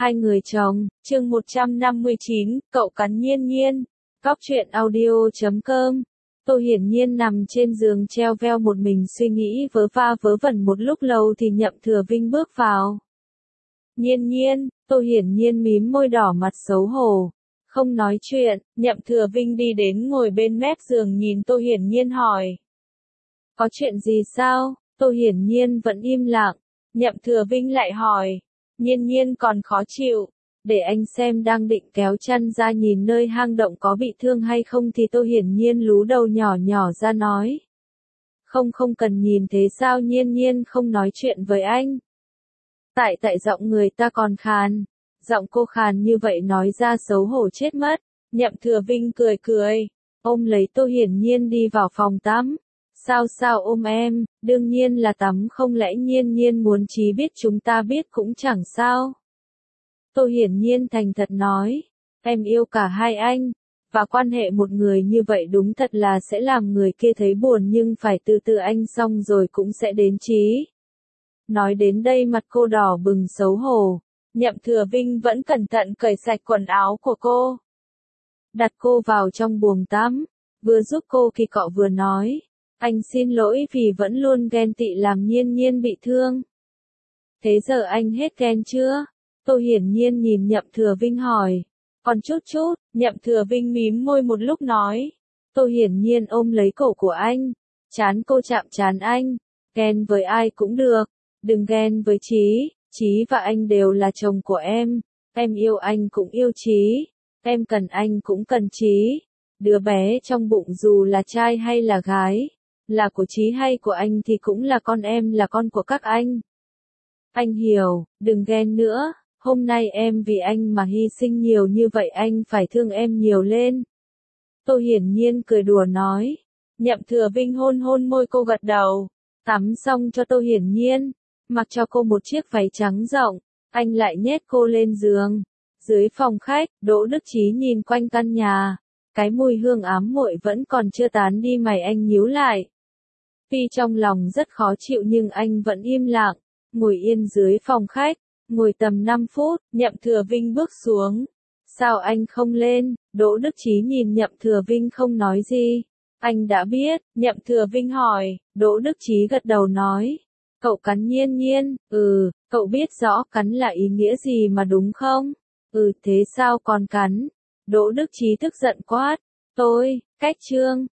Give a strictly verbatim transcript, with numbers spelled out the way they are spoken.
Hai người chồng, chương một trăm năm mươi chín, cậu cắn Nhiên Nhiên. Cóc truyện audio chấm com. Tô Hiển Nhiên nằm trên giường treo veo một mình suy nghĩ vớ va vớ vẩn một lúc lâu thì Nhậm Thừa Vinh bước vào. Nhiên Nhiên, Tô Hiển Nhiên mím môi đỏ mặt xấu hổ. Không nói chuyện, Nhậm Thừa Vinh đi đến ngồi bên mép giường nhìn Tô Hiển Nhiên hỏi. Có chuyện gì sao? Tô Hiển Nhiên vẫn im lặng. Nhậm Thừa Vinh lại hỏi. Nhiên Nhiên còn khó chịu. Để anh xem đang định kéo chăn ra nhìn nơi hang động có bị thương hay không thì Tô Hiển Nhiên lú đầu nhỏ nhỏ ra nói. Không không cần nhìn thế sao Nhiên Nhiên không nói chuyện với anh. Tại tại giọng người ta còn khàn. Giọng cô khàn như vậy nói ra xấu hổ chết mất. Nhậm Thừa Vinh cười cười. Ôm lấy Tô Hiển Nhiên đi vào phòng tắm. Sao sao ôm em, đương nhiên là tắm không lẽ Nhiên Nhiên muốn Chí biết chúng ta biết cũng chẳng sao. Tô Hiển Nhiên thành thật nói, em yêu cả hai anh, và quan hệ một người như vậy đúng thật là sẽ làm người kia thấy buồn nhưng phải từ từ anh xong rồi cũng sẽ đến Chí. Nói đến đây mặt cô đỏ bừng xấu hổ, Nhậm Thừa Vinh vẫn cẩn thận cởi sạch quần áo của cô. Đặt cô vào trong buồng tắm, vừa giúp cô kỳ cọ vừa nói. Anh xin lỗi vì vẫn luôn ghen tị làm Nhiên Nhiên bị thương. Thế giờ anh hết ghen chưa? Tô Hiển Nhiên nhìn Nhậm Thừa Vinh hỏi. Còn chút chút, Nhậm Thừa Vinh mím môi một lúc nói. Tô Hiển Nhiên ôm lấy cổ của anh. Chán cô chạm chán anh. Ghen với ai cũng được. Đừng ghen với Chí. Chí và anh đều là chồng của em. Em yêu anh cũng yêu Chí. Em cần anh cũng cần Chí. Đứa bé trong bụng dù là trai hay là gái. Là của Chí hay của anh thì cũng là con em là con của các anh. Anh hiểu, đừng ghen nữa, hôm nay em vì anh mà hy sinh nhiều như vậy anh phải thương em nhiều lên. Tô Hiển Nhiên cười đùa nói. Nhậm Thừa Vinh hôn hôn môi cô gật đầu. Tắm xong cho Tô Hiển Nhiên, mặc cho cô một chiếc váy trắng rộng, anh lại nhét cô lên giường. Dưới phòng khách, Đỗ Đức Chí nhìn quanh căn nhà. Cái mùi hương ám muội vẫn còn chưa tán đi mày anh nhíu lại. Tuy trong lòng rất khó chịu nhưng anh vẫn im lặng, ngồi yên dưới phòng khách, ngồi tầm năm phút, Nhậm Thừa Vinh bước xuống. Sao anh không lên? Đỗ Đức Chí nhìn Nhậm Thừa Vinh không nói gì. Anh đã biết, Nhậm Thừa Vinh hỏi, Đỗ Đức Chí gật đầu nói. Cậu cắn Nhiên Nhiên, ừ, cậu biết rõ cắn là ý nghĩa gì mà đúng không? Ừ thế sao còn cắn? Đỗ Đức Chí tức giận quát. Tôi, cách trương,